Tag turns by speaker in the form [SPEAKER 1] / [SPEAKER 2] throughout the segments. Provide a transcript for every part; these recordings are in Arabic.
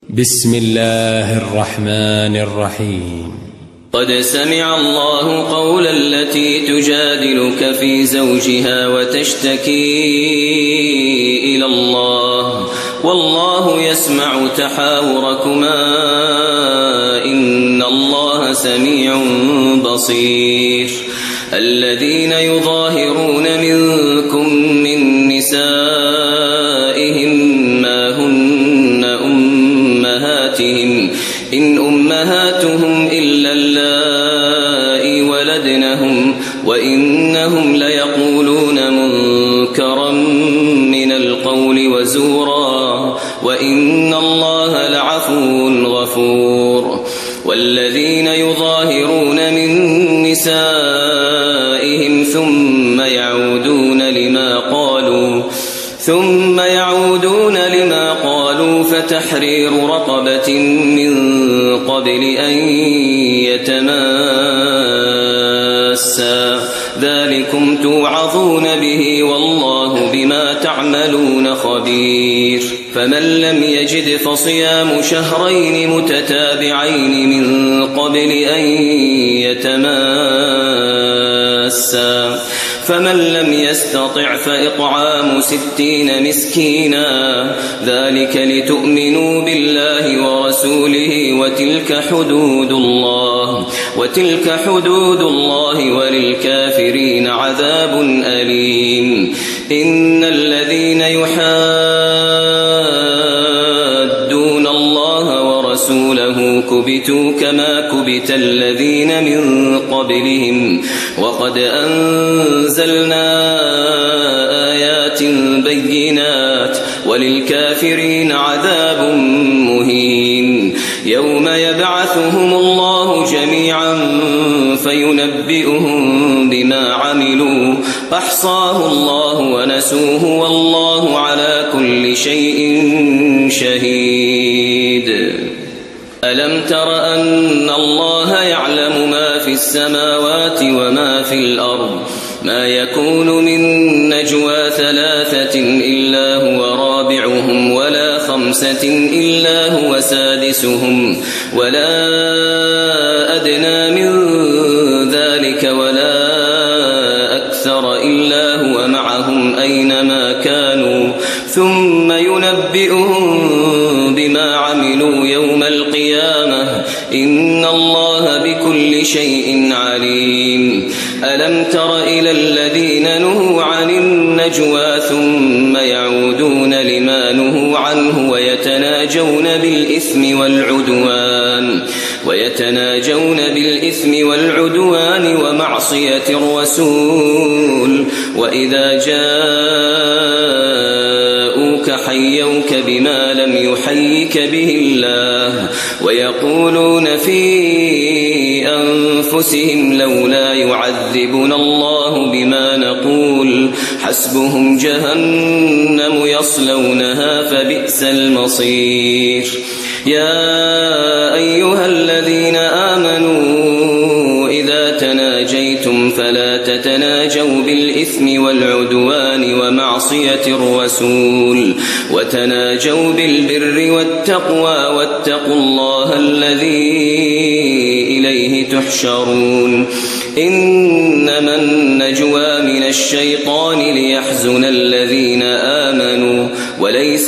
[SPEAKER 1] بسم الله الرحمن الرحيم.
[SPEAKER 2] قد سمع الله قول التي تجادلك في زوجها وتشتكي إلى الله والله يسمع تحاوركما إن الله سميع بصير. الذين يظاهرون منكم من نسائهم ما هن أمهاتهم إن أمهاتهم إلا اللائي ولدنهم وإنهم ليقولون منكرا من القول وزورا وإن الله لعفو غفور. والذين يظاهرون من نسائهم ثم يعودون لما قالوا فتحرير رقبة من قبل أن يتماسا ذلكم توعظون به والله بما تعملون خبير. فمن لم يجد فصيام شهرين متتابعين من قبل أن يتماسا فمن لم يستطع فإطعام 60 مسكينا ذلك لتؤمنوا بالله ورسوله وتلك حدود الله وللكافرين عذاب أليم. إن الذين يحادون الله ورسوله كبتوا كما كبت الذين من قبلهم وقد أنزلنا آيات بينات وللكافرين عذاب مهين. يوم يبعثهم الله جميعا فينبئهم بما عملوا أحصاه الله ونسوه والله على كل شيء شهيد. ألم تر أن الله يعلم ما في السماوات وما في الأرض ما يكون من نجوى 3 إلا هو رابعهم ولا 5 إلا هو سادسهم ولا أدنى من ذلك ولا أكثر إلا هو معهم أينما كانوا ثم ينبئهم بما عملوا يوم القيامة إن الله بكل شيء عليم. ألم تر إلى الذين نهوا عن النجوى ثم يعودون لما نهوا عنه ويتناجون بالإثم والعدوان ومعصية الرسول وإذا جاءوك حيوك بما لم يحيك به الله ويقولون في أنفسهم لولا يعذبنا الله بما نقول حسبهم جهنم يصلونها فبئس المصير. يا أيها الذين آمنوا إذا تناجيتم فلا تتناجوا بالإثم والعدوان ومعصية الرسول وتناجوا بالبر والتقوى واتقوا الله الذي إليه تحشرون. إنما النجوى من الشيطان ليحزن الذين آمنوا وليس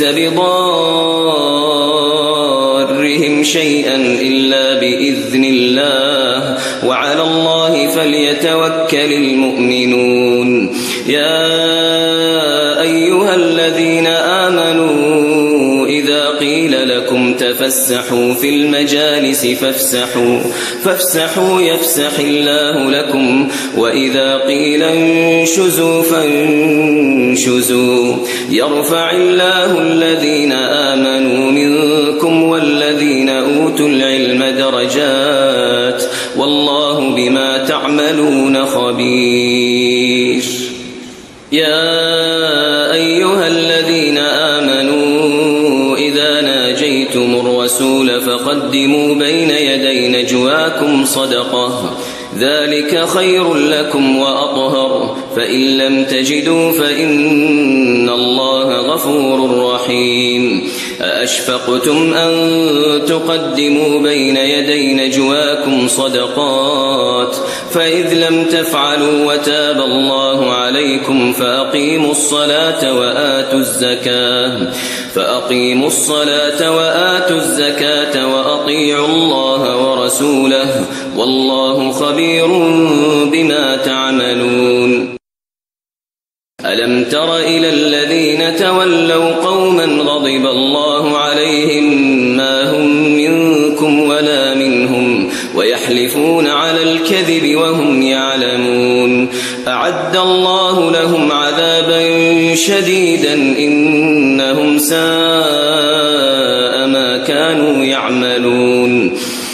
[SPEAKER 2] بضارهم شيئا إلا بإذن الله وعلى الله فليتوكل المؤمنون. يا أيها الذين آمنوا إذا قيل لكم تفسحوا في المجالس فافسحوا يفسح الله لكم وإذا قيل انشزوا فانشزوا يرفع الله الذين آمنوا منكم والذين أوتوا العلم درجات والله بما تعملون خبير. يا أيها الذين آمنوا إذا ناجيتم الرسول فقدموا بين يدي نجواكم صدقة ذلك خير لكم وأطهر فإن لم تجدوا فإن الله غفور رحيم. أأشفقتم أن تقدموا بين يدي نجواكم صدقات فإذ لم تفعلوا وتاب الله عليكم فأقيموا الصلاة وآتوا الزكاة وأطيعوا الله ورسوله والله خبير بما تعملون. ألم تر إلى الذين تولوا قوما غضب الله عليهم ما هم منكم ولا منهم ويحلفون على الكذب وهم يعلمون أعد الله لهم عذابا شديدا إنهم ساء ما كانوا يعملون.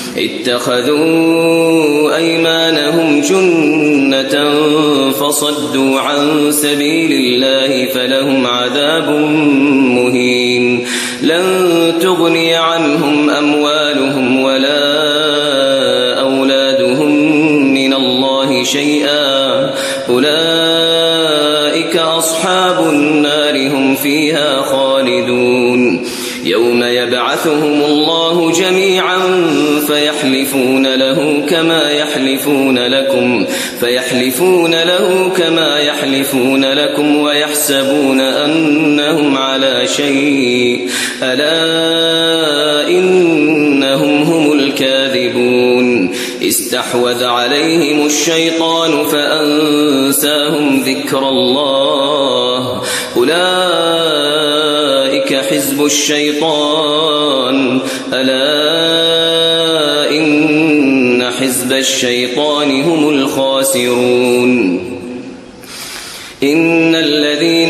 [SPEAKER 2] اتخذوا أيمانهم جنة فصدوا عن سبيل الله فلهم عذاب مهين. لن تغني عنهم أموالهم ولا أولادهم من الله شيئا أولئك أصحاب النار هم فيها خالدون. يوم يبعثهم الله جميعا فيحلفون له كما يحلفون لكم ويحسبون أنهم على شيء ألا إنهم هم الكاذبون. استحوذ عليهم الشيطان فأنساهم ذكر الله أولئك حزب الشيطان ألا إن حزب الشيطان هم الخاسرون. إن الذين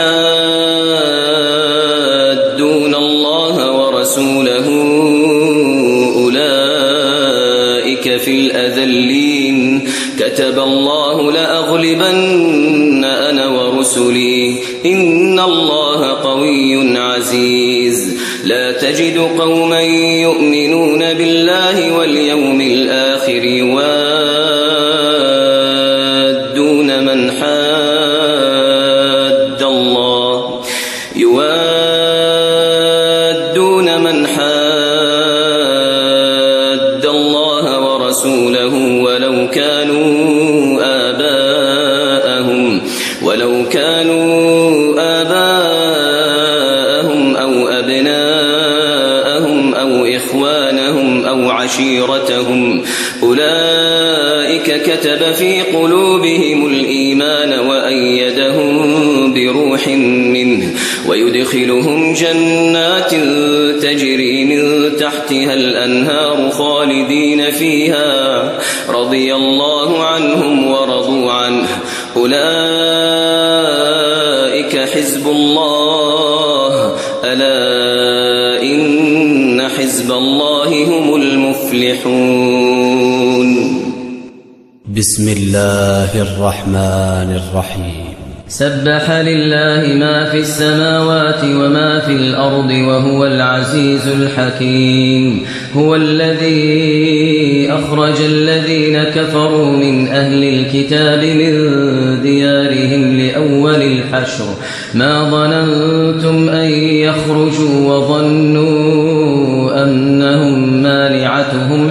[SPEAKER 2] يحادون الله ورسوله أولئك في الأذلين. كتب الله لأغلبن أنا ورسلي إن الله قوي عزيز. لا تجد قوما يؤمنون بالله واليوم الآخر يوادون من حاد الله ورسوله ولو كانوا آباءهم أو أبناءهم أو إخوانهم أو عشيرتهم أولئك كتب في قلوبهم الإيمان وأيدهم بروح منه ويدخلهم جنات تجري من تحتها الأنهار خالدين فيها رضي الله عنهم ورضوا عنه أولئك حزب الله ألا إن حزب الله هم المفلحون.
[SPEAKER 1] بسم الله الرحمن الرحيم.
[SPEAKER 3] سبح لله ما في السماوات وما في الأرض وهو العزيز الحكيم. هو الذي أخرج الذين كفروا من أهل الكتاب من ديارهم لأول الحشر ما ظننتم أن يخرجوا وظنوا أنهم مانعتهم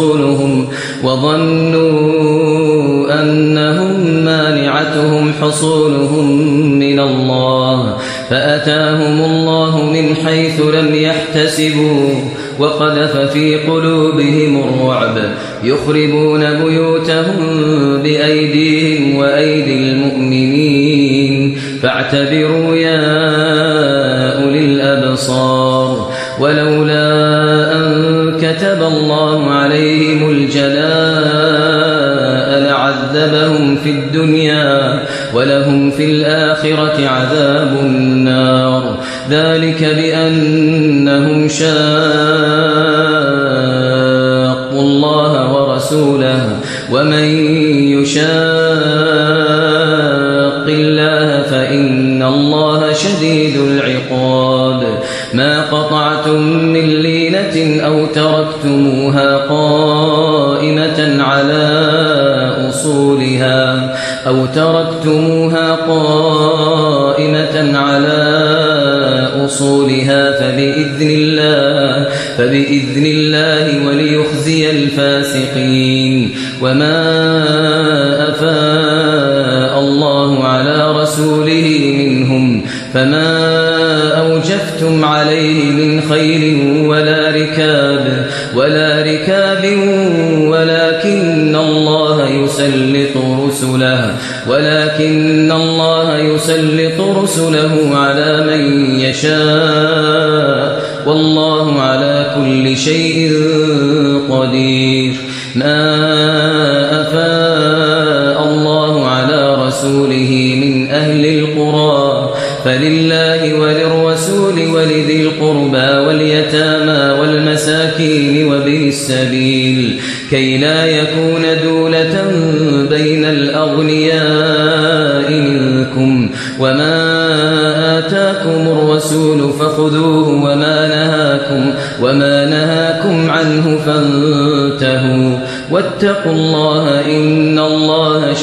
[SPEAKER 3] حصولهم من الله فأتاهم الله من حيث لم يحتسبوا وقذف في قلوبهم الرعب يخربون بيوتهم بأيديهم وأيدي المؤمنين فاعتبروا يا أولي الأبصار. ولولا أن كتب الله عليهم الجلاء لعذبهم في الدنيا ولهم في الآخرة عذاب النار. ذلك بأنهم شاقوا الله ورسوله ومن يشاق الله فإن الله شديد العقاب. ما قطعتم من لينة أو تركتموها قائمة على أصولها فبإذن فبإذن الله وليخزي الفاسقين. وما أفاء الله على رسوله منهم فما أوجفتم عليه من خيل ولا ركاب ولكن الله يسلط رسله على من يشاء والله على كل شيء قدير. ما أفاء الله على رسوله من أهل القرى فلله وللرسول ولذي القربى واليتامى والمساكين وابن السبيل كي لا يكون دولة بين الأغنياء منكم. وما آتاكم الرسول فخذوه وما نهاكم عنه فانتهوا واتقوا الله إن الله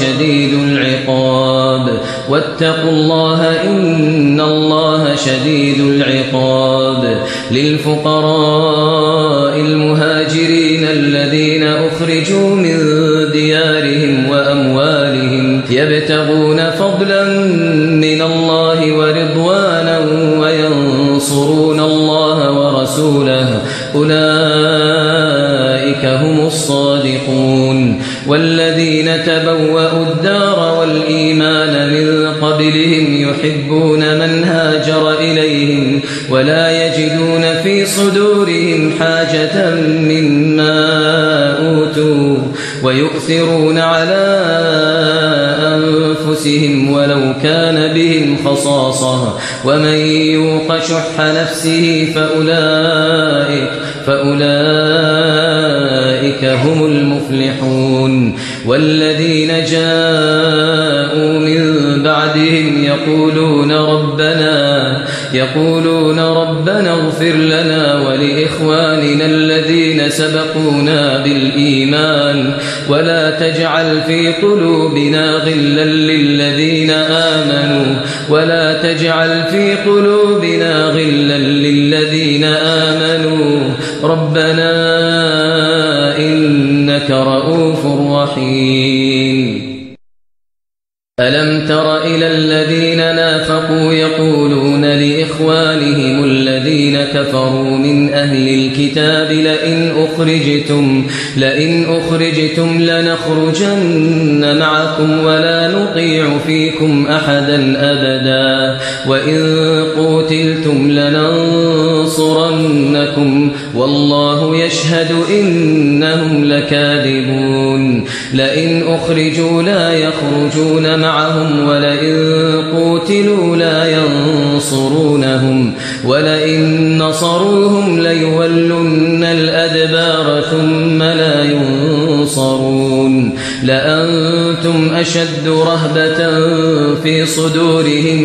[SPEAKER 3] شديد العقاب. للفقراء المهاجرين الذين أخرجوا من ديارهم وأموالهم يبتغون فضلا من الله ورضوانا وينصرون الله ورسوله أولئك هم الصادقون. والذين تبوأوا الدار والإيمان من قبلهم يحبون من هاجر إليهم ولا يجدون في صدورهم حاجة مما أوتوا ويؤثرون على أنفسهم ولو كان بهم خصاصة ومن يوق شح نفسه فأولئك هم المفلحون. والذين جاءوا من بعدهم يقولون ربنا اغفر لنا ولإخواننا الذين سبقونا بالإيمان ولا تجعل في قلوبنا غلا للذين آمنوا ربنا إنك رؤوف رحيم. ألم تر إلى الذين نافقوا يقولون لإخوانهم الذين كفروا من أهل الكتاب لئن أخرجتم لنخرجن معكم ولا نطيع فيكم أحدا أبدا وإن قوتلتم لننصرنكم والله يشهد إنهم لكاذبون. لئن أخرجوا لا يخرجون معهم ولئن قوتلوا لا ينصرونهم ولئن نصروهم ليولن الأدبار ثم لا ينصرون. لأنتم أشد رهبة في صدورهم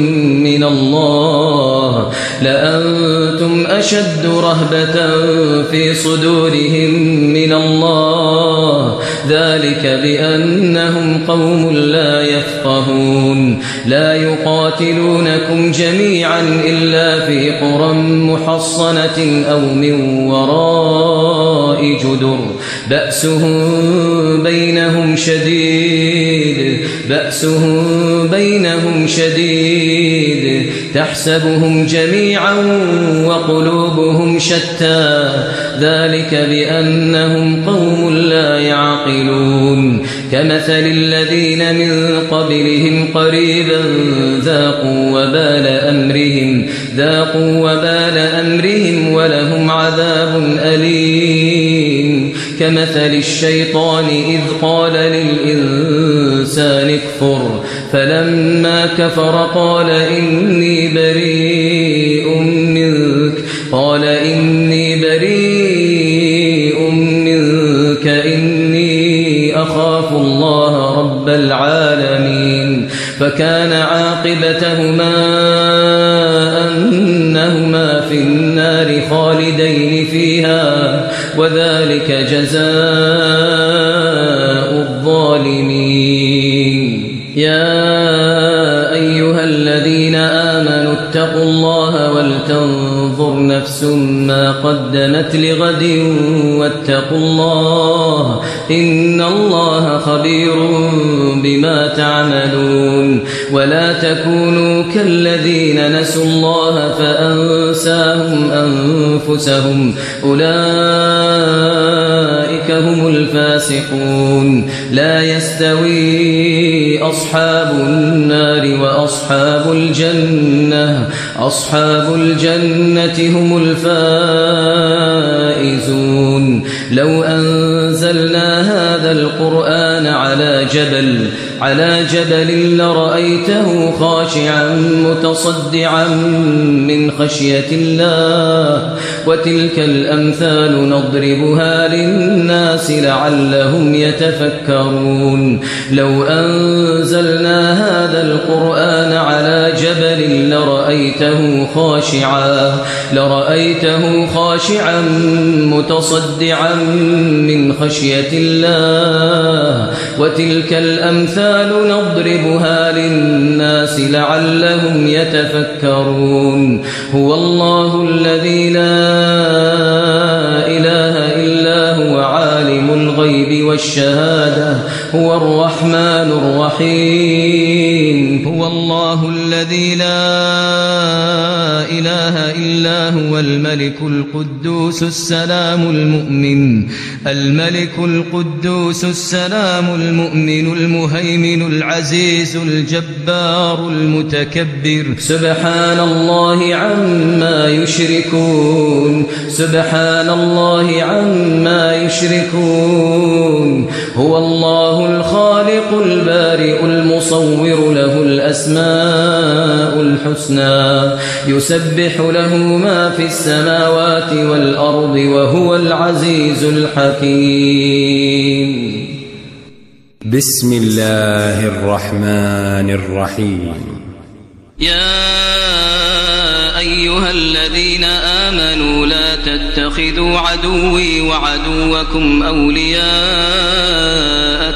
[SPEAKER 3] من الله ذلك بأنهم قوم لا يفقهون. لا يقاتلونكم جميعا إلا في قرى محصنة أو من وراء جدر بأسهم بينهم شديد تحسبهم جميعا وقلوبهم شتى ذلك بأنهم قوم لا يعقلون. كمثل الذين من قبلهم قريبا ذاقوا وبال أمرهم ولهم عذاب أليم. كمثل الشيطان إذ قال للإنسان اكفر فلما كفر قال إني بريء منك إني أخاف الله رب العالمين. فكان عاقبتهما أنهما في النار خالدين فيها وذلك جزاء الظالمين. يا أيها الذين آمنوا اتقوا الله ولتنظر ولتنظر نفس ما قدمت لغد واتقوا الله إن الله خبير بما تعملون ولا تكونوا كالذين نسوا الله فأنساهم أنفسهم أولئك هم الفاسقون لا يستوي أصحاب النار وأصحاب الجنة أصحاب الجنة هم الفائزون لو أنزلنا هذا القرآن على جبل لرأيته خاشعا متصدعا من خشية الله وتلك الأمثال نضربها للناس لعلهم يتفكرون لو أنزلنا هذا القرآن على جبل لرأيته خاشعا متصدعا من خشية الله وتلك الأمثال نضربها للناس لعلهم يتفكرون هو الله الذي لا إله إلا هو عالم الغيب والشهادة هو الرحمن الرحيم هو الله الذي لا إله إلا هو الملك القدوس السلام المؤمن المهيمن العزيز الجبار المتكبر سبحان الله عما يشركون هو الله الخالق البارئ المصور له الأسماء الحسنى يسبح له ما في السماوات والأرض وهو العزيز الحكيم
[SPEAKER 1] بسم الله الرحمن الرحيم
[SPEAKER 2] يا أيها الذين آمنوا لا تتخذوا عدوي وعدوكم أولياء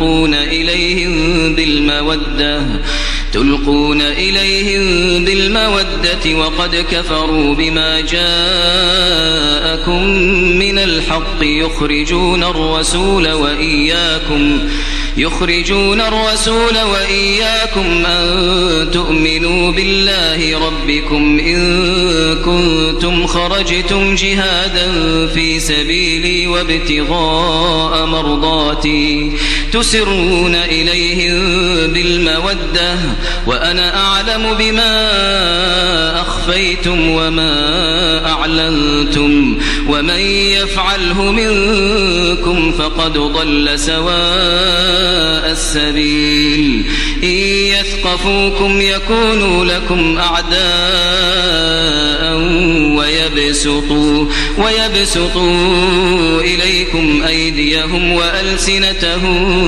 [SPEAKER 2] تلقون إليهم بالمودة وقد كفروا بما جاءكم من الحق يخرجون الرسول وإياكم أن تؤمنوا بالله ربكم إن كنتم خرجتم جهادا في سبيلي وابتغاء مرضاتي تسرون إليهم بالمودة وأنا أعلم بما أخفيتم وما أعلنتم ومن يفعله منكم فقد ضل سواء السبيل إن يثقفوكم يكونوا لكم أعداء ويبسطوا إليكم أيديهم وألسنتهم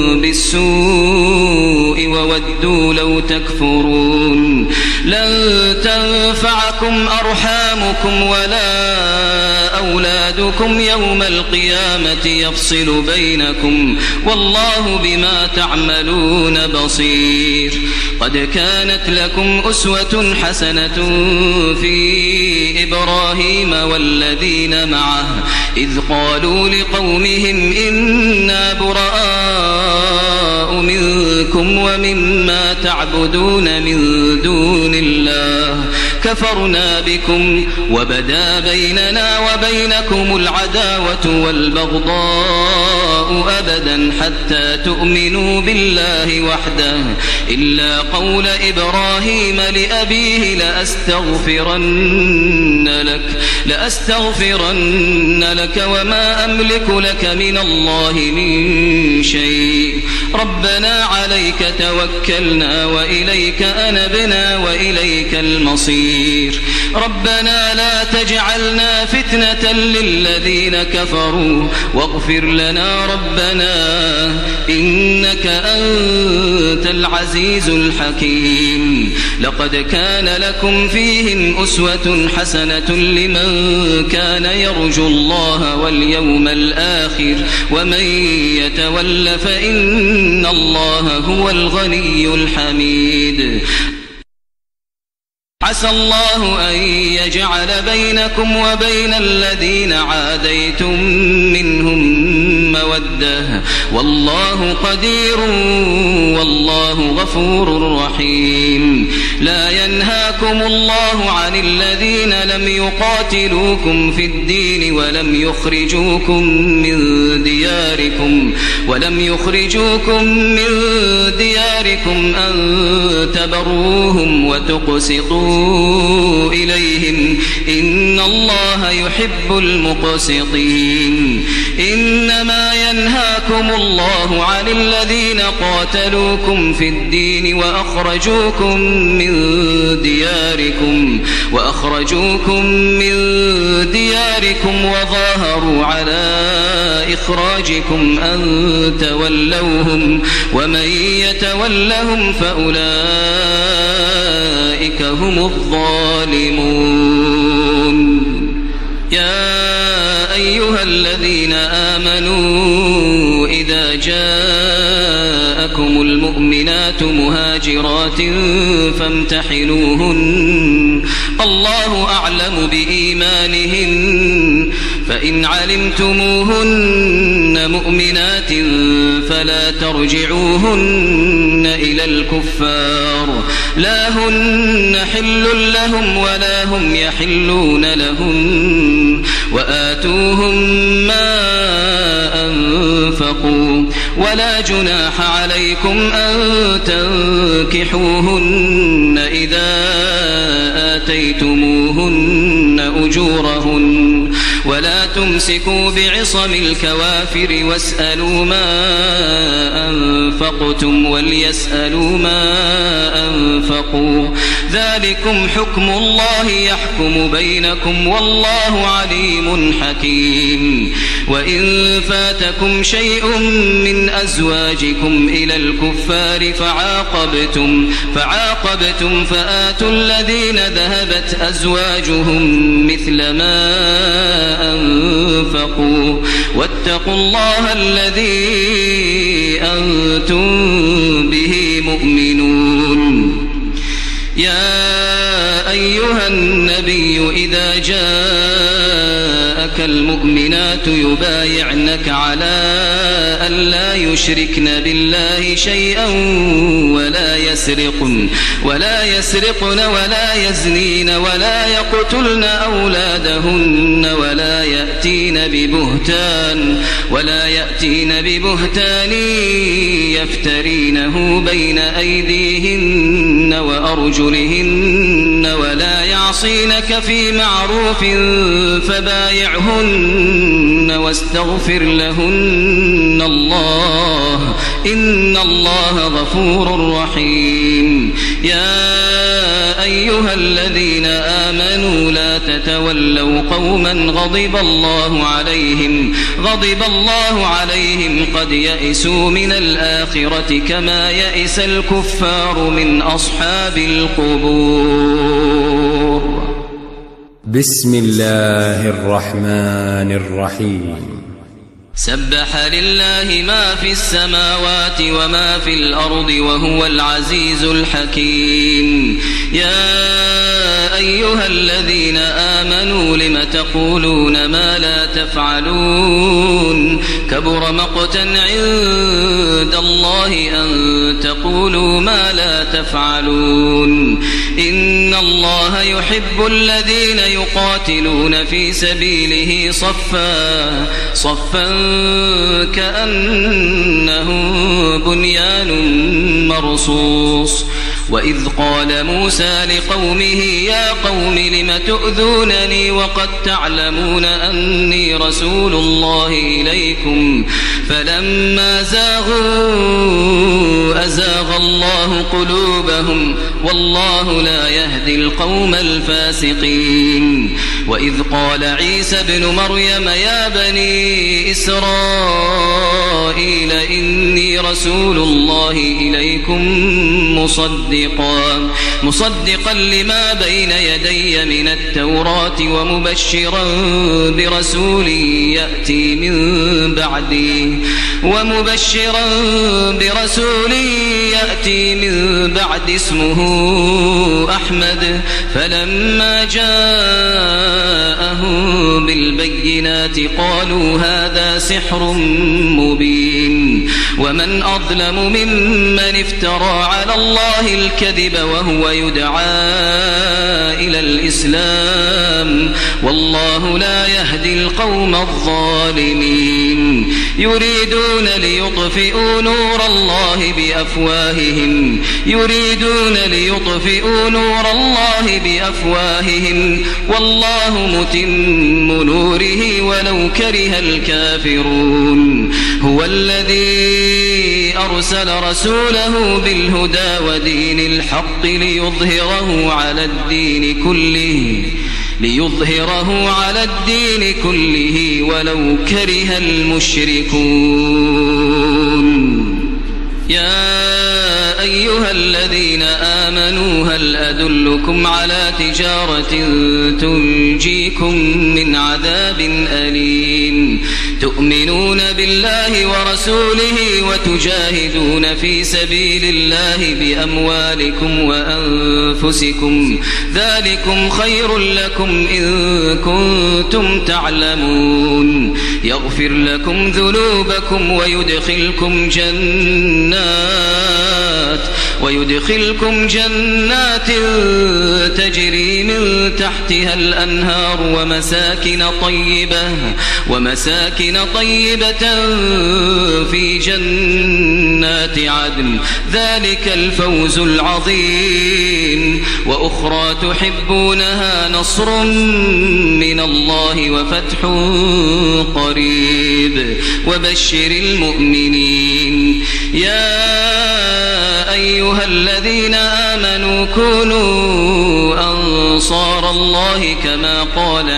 [SPEAKER 2] بالسوء وودوا لو تكفرون لن تنفعكم أرحامكم ولا أولادكم يوم القيامة يفصل بينكم والله بما تعملون بصير قد كانت لكم أسوة حسنة في إبراهيم والذين معه إذ قالوا لقومهم إنا براء منكم ومما تعبدون من دون الله كفرنا بكم وبدا بيننا وبينكم العداوة والبغضاء أبدا حتى تؤمنوا بالله وحده إلا قول إبراهيم لأبيه لأستغفرن لك وما أملك لك من الله من شيء ربنا عليك توكلنا وإليك أنبنا وإليك المصير ربنا لا تجعلنا فتنة للذين كفروا واغفر لنا ربنا إنك أنت العزيز الحكيم لقد كان لكم فيهم أسوة حسنة لمن كان يرجو الله واليوم الآخر ومن يتول فإن الله هو الغني الحميد عسى عسى الله أن يجعل بينكم وبين الذين عاديتم منهم مودة والله قدير والله غفور رحيم لا ينهاكم الله عن الذين لم يقاتلوكم في الدين ولم يخرجوكم من دياركم أن تبروهم وتقسطوا إليهم إن الله يحب المقسطين إنما ينهاكم الله عن الذين قاتلوكم في الدين وأخرجوكم من دياركم وظاهروا على إخراجكم أن تولوهم ومن يتولهم فأولئك هم الظالمون يا أيها الذين آمنوا إذا جاءكم المؤمنات مهاجرات فامتحنوهن الله أعلم بإيمانهن فإن علمتموهن مؤمنات فلا ترجعوهن إلى الكفار لا هن حل لهم ولا هم يحلون لهم وآتوهم ما أنفقوا ولا جناح عليكم أن تنكحوهن إذا آتيتموهن أجورهن ولا تمسكوا بعصم الكوافر واسألوا ما أنفقتم وليسألوا ما أنفقوا ذلكم حكم الله يحكم بينكم والله عليم حكيم وإن فاتكم شيء من أزواجكم إلى الكفار فعاقبتم فآتوا الذين ذهبت أزواجهم مثل ما أنفقوا واتقوا الله الذي أنتم به مؤمنون يا أيها النبي إذا جاءك المؤمنات يبايعنك على أن لا يشركن بالله شيئا ولا يسرقن ولا يزنين ولا يقتلن أولادهن ولا يأتين ببهتان يفترينه بين أيديهن وأرجلهن ولا يعصينك في معروف فبايعهن واستغفر لهن الله إن الله غفور رحيم يا أيها الذين آمنوا لا تتولوا قوما غضب الله عليهم قد يئسوا من الآخرة كما يئس الكفار من أصحاب القبور
[SPEAKER 1] بسم الله الرحمن الرحيم
[SPEAKER 2] سبح لله ما في السماوات وما في الأرض وهو العزيز الحكيم يا أيها الذين آمنوا لم تقولون ما لا تفعلون كبر مقتا عند الله أن تقولوا ما لا تفعلون إن الله يحب الذين يقاتلون في سبيله صفا كأنهم بنيان مرصوص وإذ قال موسى لقومه يا قوم لم تؤذونني وقد تعلمون أني رسول الله إليكم فلما زاغوا أزاغ الله قلوبهم والله لا يهدي القوم الفاسقين وإذ قال عيسى ابن مريم يا بني إسرائيل إني رسول الله إليكم مصدقا لما بين يدي من التوراة ومبشرا برسول يأتي من بعدي ومبشرا برسول يأتي من بعد اسمه أحمد فلما جاءهم بالبينات قالوا هذا سحر مبين ومن أظلم ممن افترى على الله الكذب وهو يدعى إلى الإسلام والله لا يهدي القوم الظالمين يريدون ليطفئوا نور الله بأفواههم والله متم نوره ولو كره الكافرون هو الذي أرسل رسوله بالهدى ودين الحق ليظهره على الدين كله ولو كره المشركون يا أيها الذين آمنوا هل أدلكم على تجارة تنجيكم من عذاب أليم تؤمنون بالله ورسوله وتجاهدون في سبيل الله بأموالكم وأنفسكم ذلكم خير لكم إن كنتم تعلمون يغفر لكم ذنوبكم ويدخلكم جنات تجري من تحتها الأنهار ومساكن طيبة في جنات عدن ذلك الفوز العظيم وأخرى تحبونها نصر من الله وفتح قريب وبشر المؤمنين يا أيها الذين آمنوا كونوا أنصار الله كما قال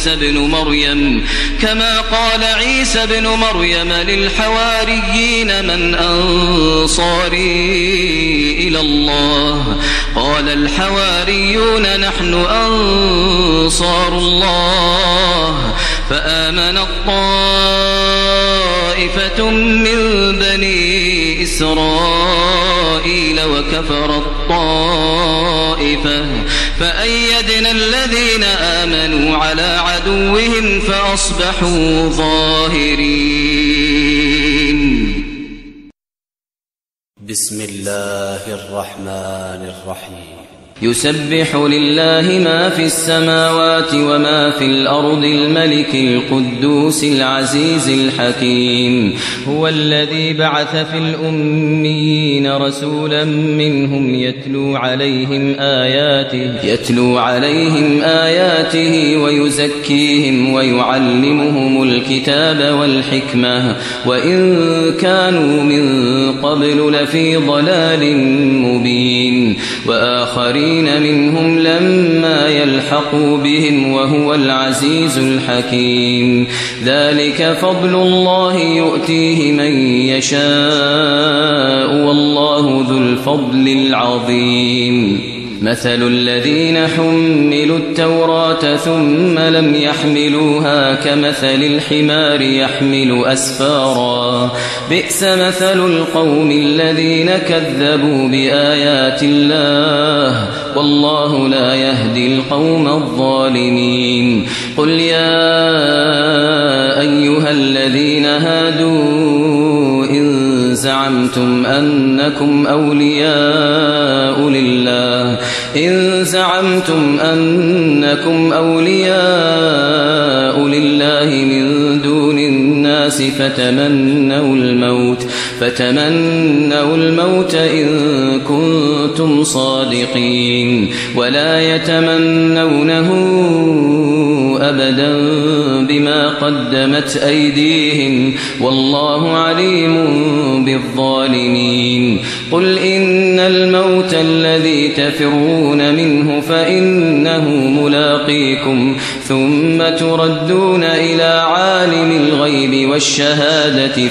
[SPEAKER 2] عيسى بن مريم للحواريين من أنصاري إلى الله قال الحواريون نحن أنصار الله فآمن طائفة من بني إسرائيل وكفر الطائفة فأيدنا الذين آمنوا على عدوهم فأصبحوا ظاهرين.
[SPEAKER 1] بسم الله الرحمن الرحيم.
[SPEAKER 3] يسبح لله ما في السماوات وما في الأرض الملك القدوس العزيز الحكيم هو الذي بعث في الأميين رسولا منهم يتلو عليهم آياته ويزكيهم ويعلمهم الكتاب والحكمة وإن كانوا من قبل لفي ضلال مبين وآخرين منهم لما يلحقوا بهم وهو العزيز الحكيم ذلك فضل الله يؤتيه من يشاء والله ذو الفضل العظيم مثل الذين حملوا التوراة ثم لم يحملوها كمثل الحمار يحمل أسفارا بئس مثل القوم الذين كذبوا بآيات الله والله لا يهدي القوم الظالمين قل يا أيها الذين هادوا إن زعمتم أنكم أولياء لله من دون الناس فتمنوا الموت إن كنتم صادقين ولا يتمنونه أبدا بما قدمت أيديهم والله عليم بالظالمين قل إن الموت الذي تفرون منه فإنه ملاقيكم ثم تردون إلى عالم الغيب والشهادة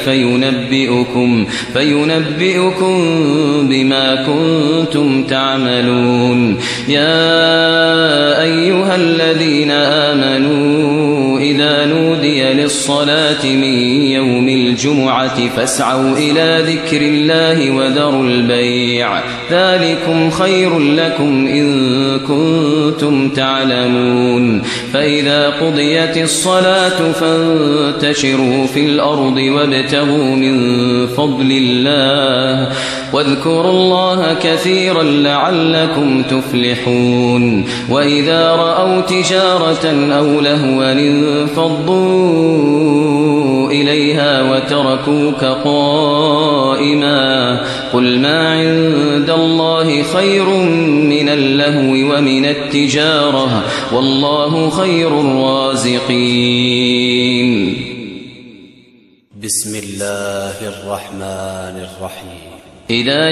[SPEAKER 3] فينبئكم بما كنتم تعملون يا أيها الذين آمنوا إذا
[SPEAKER 2] إذا نودي للصلاة من يوم الجمعة فاسعوا إلى ذكر الله وذروا البيع ذلكم خير لكم إن كنتم تعلمون فإذا قضيت الصلاة فانتشروا في الأرض وابتغوا من فضل الله واذكروا الله كثيرا لعلكم تفلحون وإذا رأوا تجارة أو لهوا انفضوا إليها وتركوك قائما قل ما عند الله خير من اللهو ومن التجارة والله خير الرازقين.
[SPEAKER 1] بسم الله الرحمن الرحيم.
[SPEAKER 2] إذا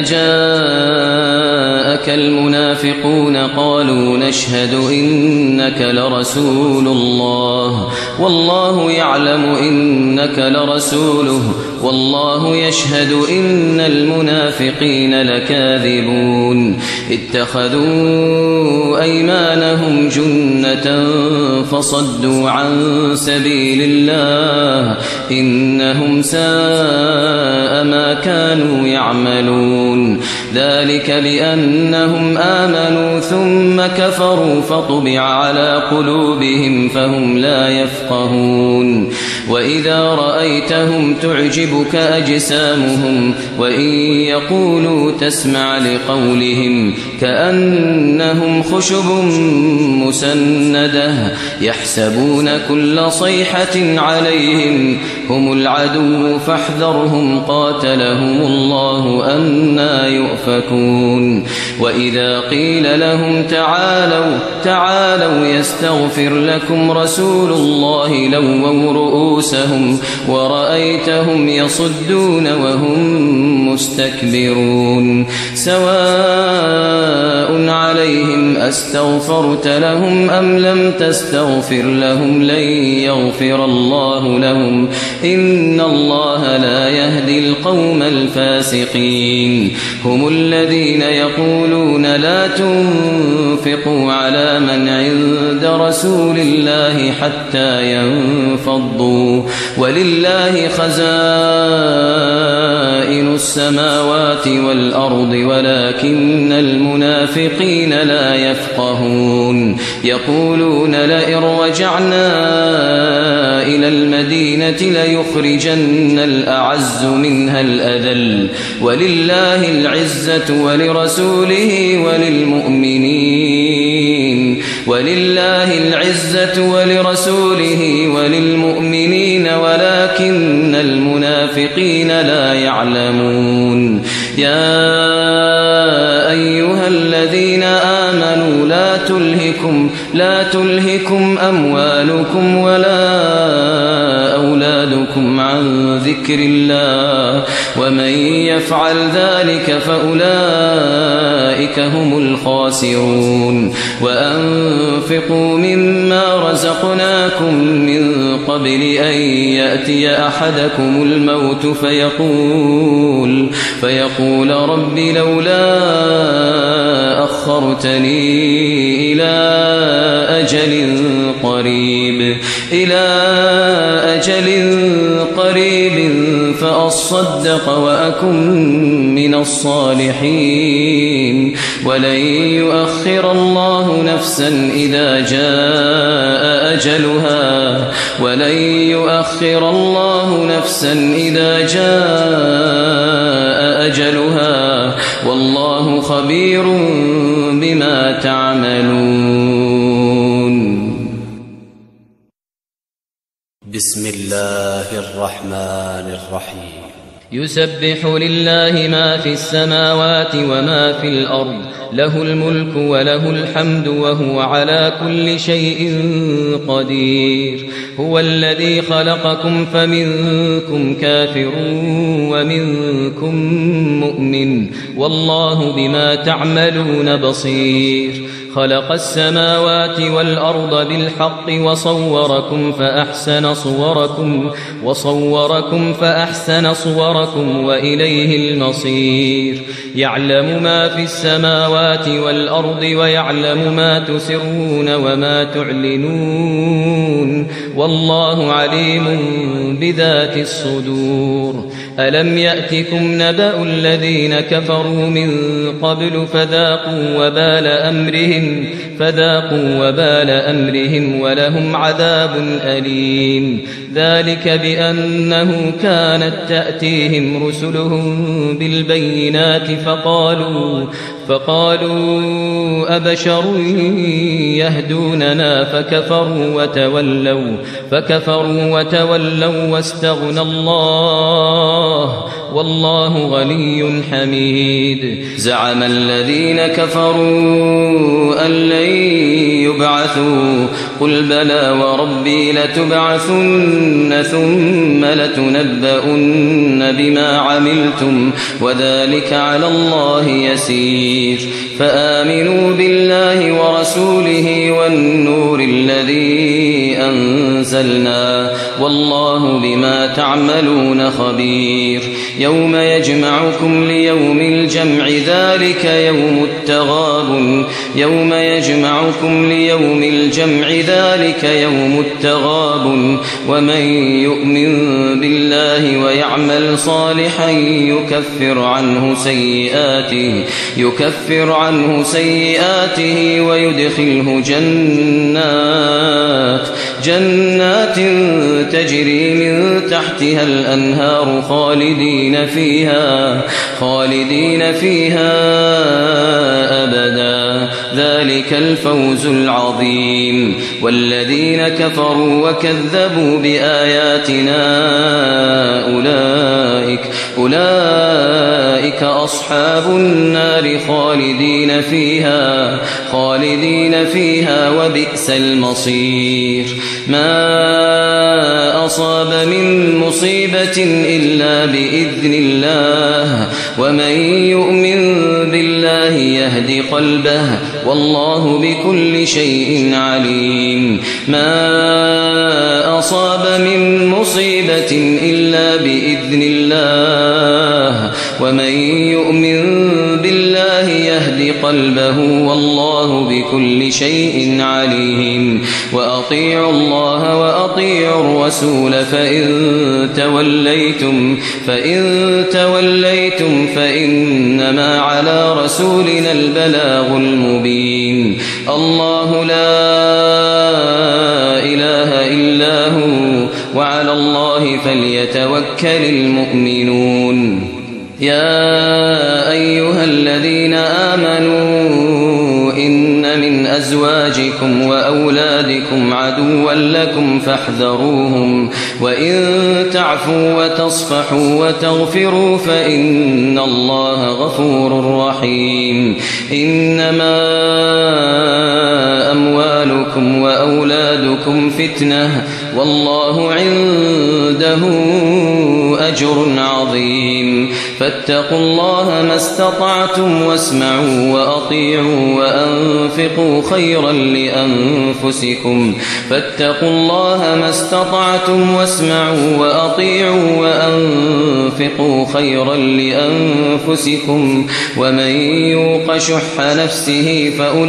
[SPEAKER 2] جاءك المنافقون قالوا نشهد إنك لرسول الله والله يعلم إنك لرسوله والله يشهد إن المنافقين لكاذبون اتخذوا أيمانهم جنة فصدوا عن سبيل الله إنهم ساء ما كانوا يعملون ذلك بأنهم آمنوا ثم كفروا فطبع على قلوبهم فهم لا يفقهون وإذا رأيتهم تعجبك أجسامهم وإن يقولوا تسمع لقولهم كأنهم خشب مسندة يحسبون كل صيحة عليهم هم العدو فاحذرهم قاتلهم الله أنى يؤفكون وإذا قيل لهم تعالوا يستغفر لكم رسول الله لووا رؤوسهم ورأيتهم يصدون وهم مستكبرون سواء عليهم أستغفرت لهم أم لم تستغفر لهم لن يغفر الله لهم إن الله لا يهدي القوم الفاسقين هم الذين يقولون لا تنفقوا على من عند رسول الله حتى ينفضوا ولله خزائن السماوات والأرض ولكن المنافقين لا يفقهون يقولون لئن رجعنا إلى المدينة ليخرجن الأعز منها الأذل ولله العزة ولرسوله وللمؤمنين ولكن المنافقين لا يعلمون يا أيها الذين آمنوا لا تلهكم أموالكم ولا أولادكم عن ذكر الله ومن يفعل ذلك فأولئك هم الخاسرون وأنفقوا مما رزقناكم من قبل أن يأتي أحدكم الموت فيقول رب لولا أخرتني إلى أجل قريب فأصدق وأكن من الصالحين ولن يؤخر الله نفسا إذا جاء أجلها والله خبير بما تعملون.
[SPEAKER 1] بسم الله الرحمن الرحيم.
[SPEAKER 3] يسبح لله ما في السماوات وما في الأرض له الملك وله الحمد وهو على كل شيء قدير هو الذي خلقكم فمنكم كافر ومنكم مؤمن والله بما تعملون بصير خلق السماوات والأرض بالحق وصوركم فأحسن صوركم وإليه المصير يعلم ما في السماوات والأرض ويعلم ما تسرون وما تعلنون والله عليم بذات الصدور. ألم يأتكم نبأ الذين كفروا من قبل فذاقوا وبال أمرهم ولهم عذاب أليم. ذلك بأنه كانت تأتيهم رسلهم بالبينات فقالوا أبشر يهدوننا فكفروا وتولوا واستغنى الله والله غني حميد. زعم الذين كفروا أن لن يبعثوا قل بلى وربي لتبعثن ثم لتنبؤن بما عملتم وذلك على الله يسير. فآمنوا بالله ورسوله والنور الذي أنزلنا والله بما تعملون خبير. يوم يجمعكم ليوم الجمع ذلك يوم التغابن ومن يؤمن بالله ويعمل صالحا يكفر عنه سيئاته ويدخله جنات تجري من تحتها الأنهار خالدين فيها أبدا ذلك الفوز العظيم. والذين كفروا وكذبوا بآياتنا أولئك أصحاب النار خالدين فيها وبئس المصير. ما أصاب من مصيبة إلا بإذن الله ومن يؤمن بالله يهد قلبه والله بكل شيء عليم. ما أصاب من مصيبة إلا بإذن الله ومن يؤمن بالله يهد قلبه والله بكل شيء عليم. وأطيعوا الله وأطيعوا الرسول فإن توليتم فإنما على رسولنا البلاغ المبين. الله لا إله إلا هو وعلى الله فليتوكل المؤمنون. يا أيها الذين آمنوا إن من أزواجكم وأولادكم عدوا لكم فاحذروهم وإن تعفوا وتصفحوا وتغفروا فإن الله غفور رحيم. إنما أموالكم وأولادكم فتنة والله عنده أجر عظيم. فاتقوا الله ما استطعتم واسمعوا وأطيعوا وأنفقوا خيرا لأنفسكم. فاتقوا الله ما استطعتم واسمعوا وأطيعوا وأنفقوا خيرا لأنفسكم ومن يوق شح نفسه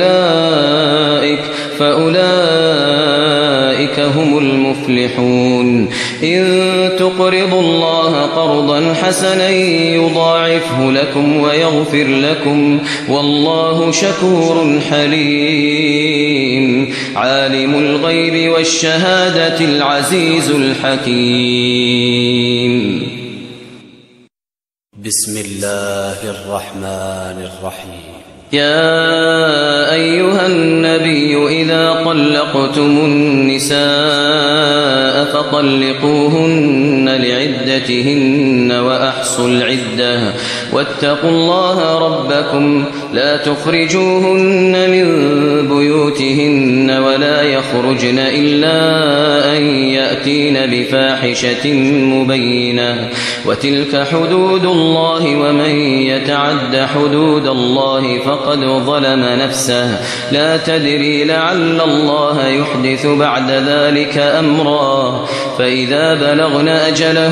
[SPEAKER 3] فأولئك هم المفلحون. إن تقرضوا الله قرضا حسنا يضاعفه لكم ويغفر لكم والله شكور حليم. عالم الغيب والشهادة العزيز الحكيم.
[SPEAKER 1] بسم الله الرحمن الرحيم.
[SPEAKER 3] يا أيها النبي إذا طلقتم النساء فطلقوهن لعدتهن وأحصوا العدة واتقوا الله ربكم لا تخرجوهن من بيوتهن ولا يخرجن إلا أن يأتين بفاحشة مبينة وتلك حدود الله ومن يتعد حدود الله فقد ظلم نفسه لا تدري لعل الله يحدث بعد ذلك أمرا. فإذا بلغن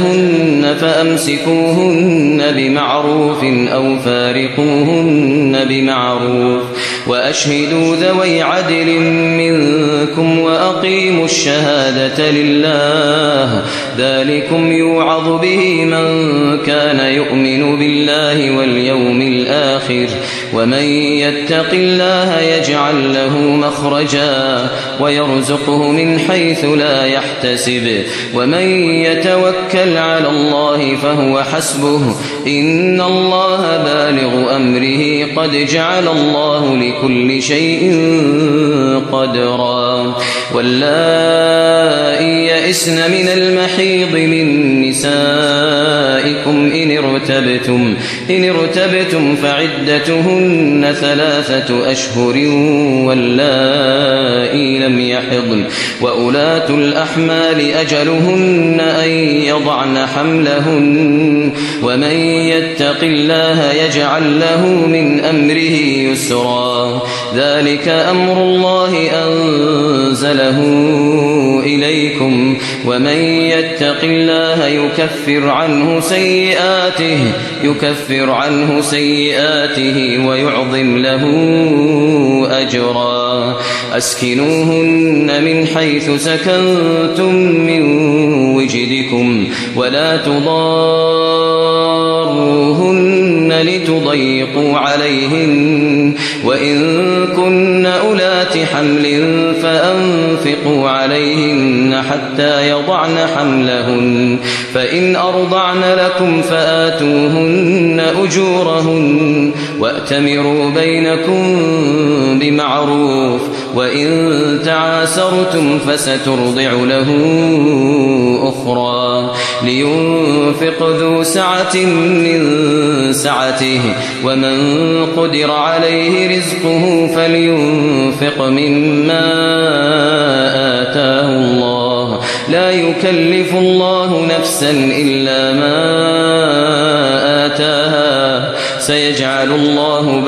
[SPEAKER 3] أجلهن فأمسكوهن بمعروف أو فارقوهن
[SPEAKER 2] بمعروف وأشهدوا ذوي عدل منكم وأقيموا الشهادة لله ذلكم يوعظ به من كان يؤمن بالله واليوم الآخر ومن يتق الله يجعل له مخرجا ويرزقه من حيث لا يحتسب ومن يتوكل على الله فهو حسبه إن الله بالغ أمره قد جعل الله لكل شيء قدرا واللائي يئسن من المحيض من نسائكم إن ارتبتم فعدتهن 3 أشهر واللائي لم يحضن وأولاة الأحمال أجلهن أن يضعن حملهن ومن يتق الله يجعل له من أمره يسرا ذلك أمر الله أنزله إليكم ومن يتق الله يكفر عنه سيئاته ويعظم له أجرا أسكنوهن من حيث سكنتم من وجدكم ولا تضاروهن لتضيقوا عليهن وإن كن أولات حمل فأنفقوا عليهن حتى يضعن حملهن فإن أرضعن لكم فآتوهن أجورهن وأتمروا بينكم بمعروف وإن تعاسرتم فسترضع له أخرى لينفق ذو سعة من سعته ومن قدر عليه رزقه فلينفق مما آتاه الله لا يكلف الله نفسا إلا ما آتاها سيجعل الله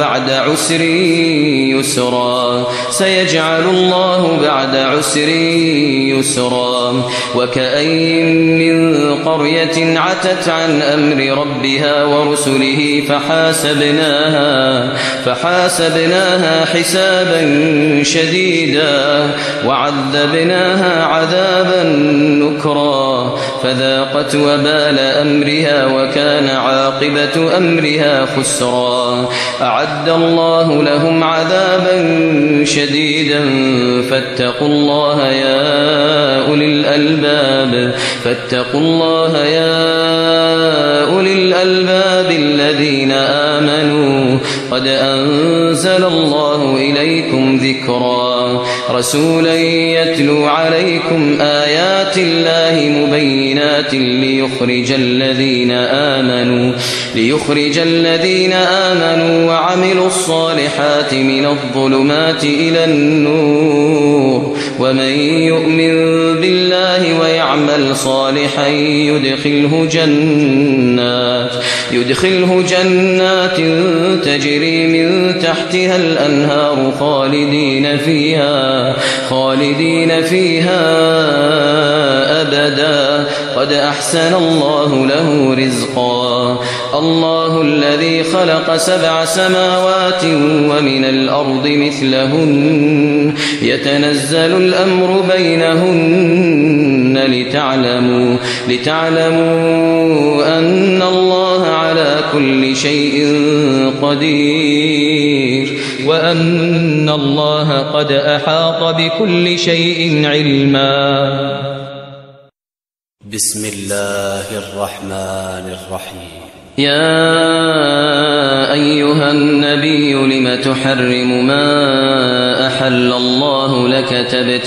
[SPEAKER 2] بعد عسر يسرا وكأين من قرية عتت عن أمر ربها ورسله فحاسبناها حسابا شديدا وعذبناها عذابا نكرا فذاقت وبال أمرها وكان عاقبة أمرها خسرا أعد الله لهم عذابا شديدا فاتقوا الله يا أولي الألباب الذين آمنوا قد أنزل الله إليكم ذكرا رسولا يتلو عليكم آيات الله مبينات ليخرج الذين آمنوا وعملوا الصالحات من الظلمات إلى النور ومن يؤمن بالله ويعمل صالحا يدخله جنات تجري من تحتها الأنهار خالدين فيها أبدا قد أحسن الله له رزقا الله الذي خلق 7 سماوات ومن الأرض مثلهن يتنزل الأمر بينهن لتعلموا أن الله على كل شيء قدير وأن الله قد أحاط بكل شيء علما
[SPEAKER 1] بسم الله الرحمن الرحيم
[SPEAKER 2] يا أيها النبي لم تحرم ما أحل الله لك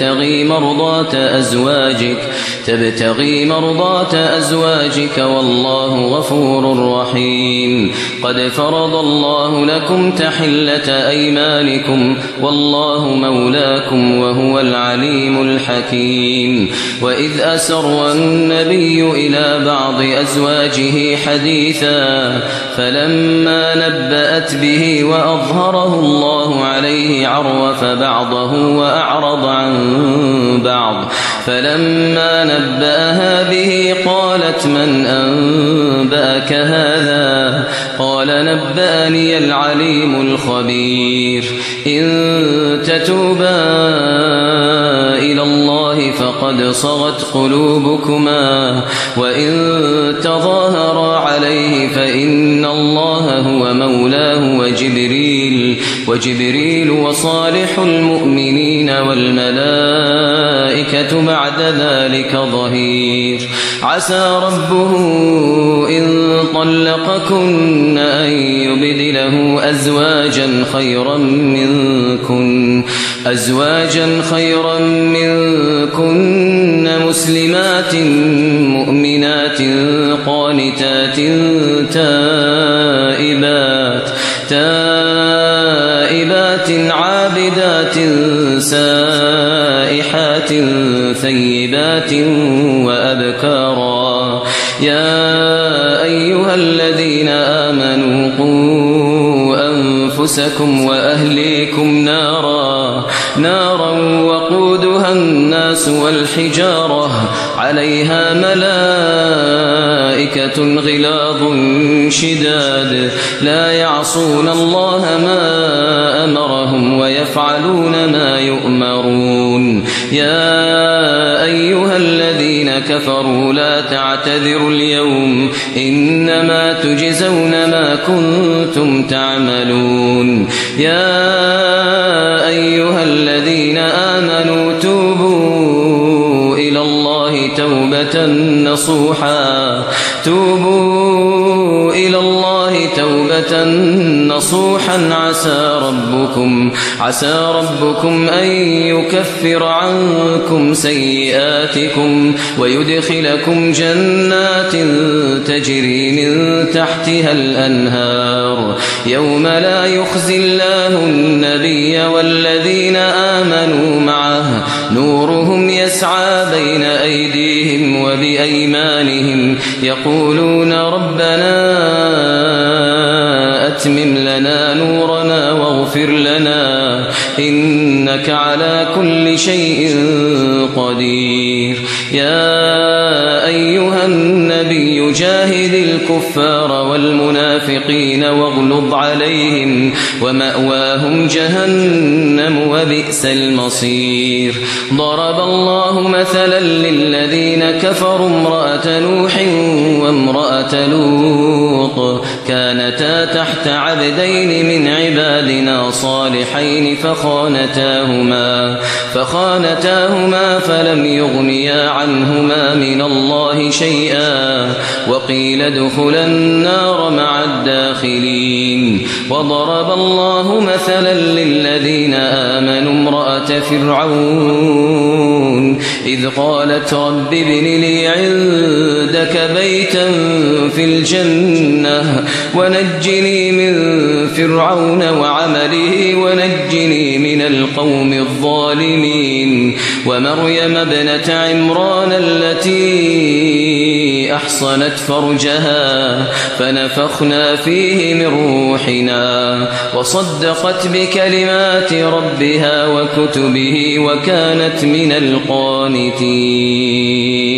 [SPEAKER 2] تبتغي مرضات أزواجك والله غفور رحيم قد فرض الله لكم تحلة أيمانكم والله مولاكم وهو العليم الحكيم وإذ أسر النبي إلى بعض أزواجه حديثا فلما نبأت به وأظهره الله عليه عرف بعضه وأعرض عن بعض فلما نبأها به قالت من أنبأك هذا قال قال نبأني العليم الخبير إن تتوبا إلى الله فقد صغت قلوبكما وإن تظاهرا عليه فإن الله هو مولاه وجبريل وصالح المؤمنين والملائكة بعد ذلك ظهير عسى ربه إن طلقكن أن يبدله أزواجا خيرا منكن مسلمات مؤمنات قانتات تائبات عابدات سائحات ثيبات وأبكارا يا أيها الذين آمنوا قوا أنفسكم وأهليكم نارا وقودها الناس والحجارة عليها ملائكة غلاظ شداد لا يعصون الله ما أمرهم ويفعلون ما يؤمرون يا أيها الذين كفروا لا تعتذروا اليوم إنما تجزون ما كنتم تعملون يا أيها الذين آمنوا توبوا إلى الله توبة نصوحا عسى ربكم أن يكفر عنكم سيئاتكم ويدخلكم جنات تجري من تحتها الأنهار يوم لا يخزي الله النبي والذين آمنوا معه نورهم يسعى بين أيديهم وبأيمانهم يقولون ربنا أتمم لنا نورنا واغفر لنا إنك على كل شيء قدير يا أيها النبي جاهد الكفار والمنافقين واغلظ عليهم ومأواهم جهنم وبئس المصير ضرب الله مثلا للذين كفروا امرأة نوح وامرأة لوط كانتا تحت عبدين من عبادنا صالحين فخانتاهما فلم يغنيا عنهما من الله شيئا وقيل ادخلا النار مع الداخلين وضرب الله مثلا للذين آمنوا امرأة فرعون إذ قالت رب ابن لي عندك بيتا في الجنة ونجني من فرعون وعمله ونجني من القوم الظالمين ومريم ابنة عمران التي أحصنت فرجها فنفخنا فيه من روحنا وصدقت بكلمات ربها وكتبه وكانت من القانتين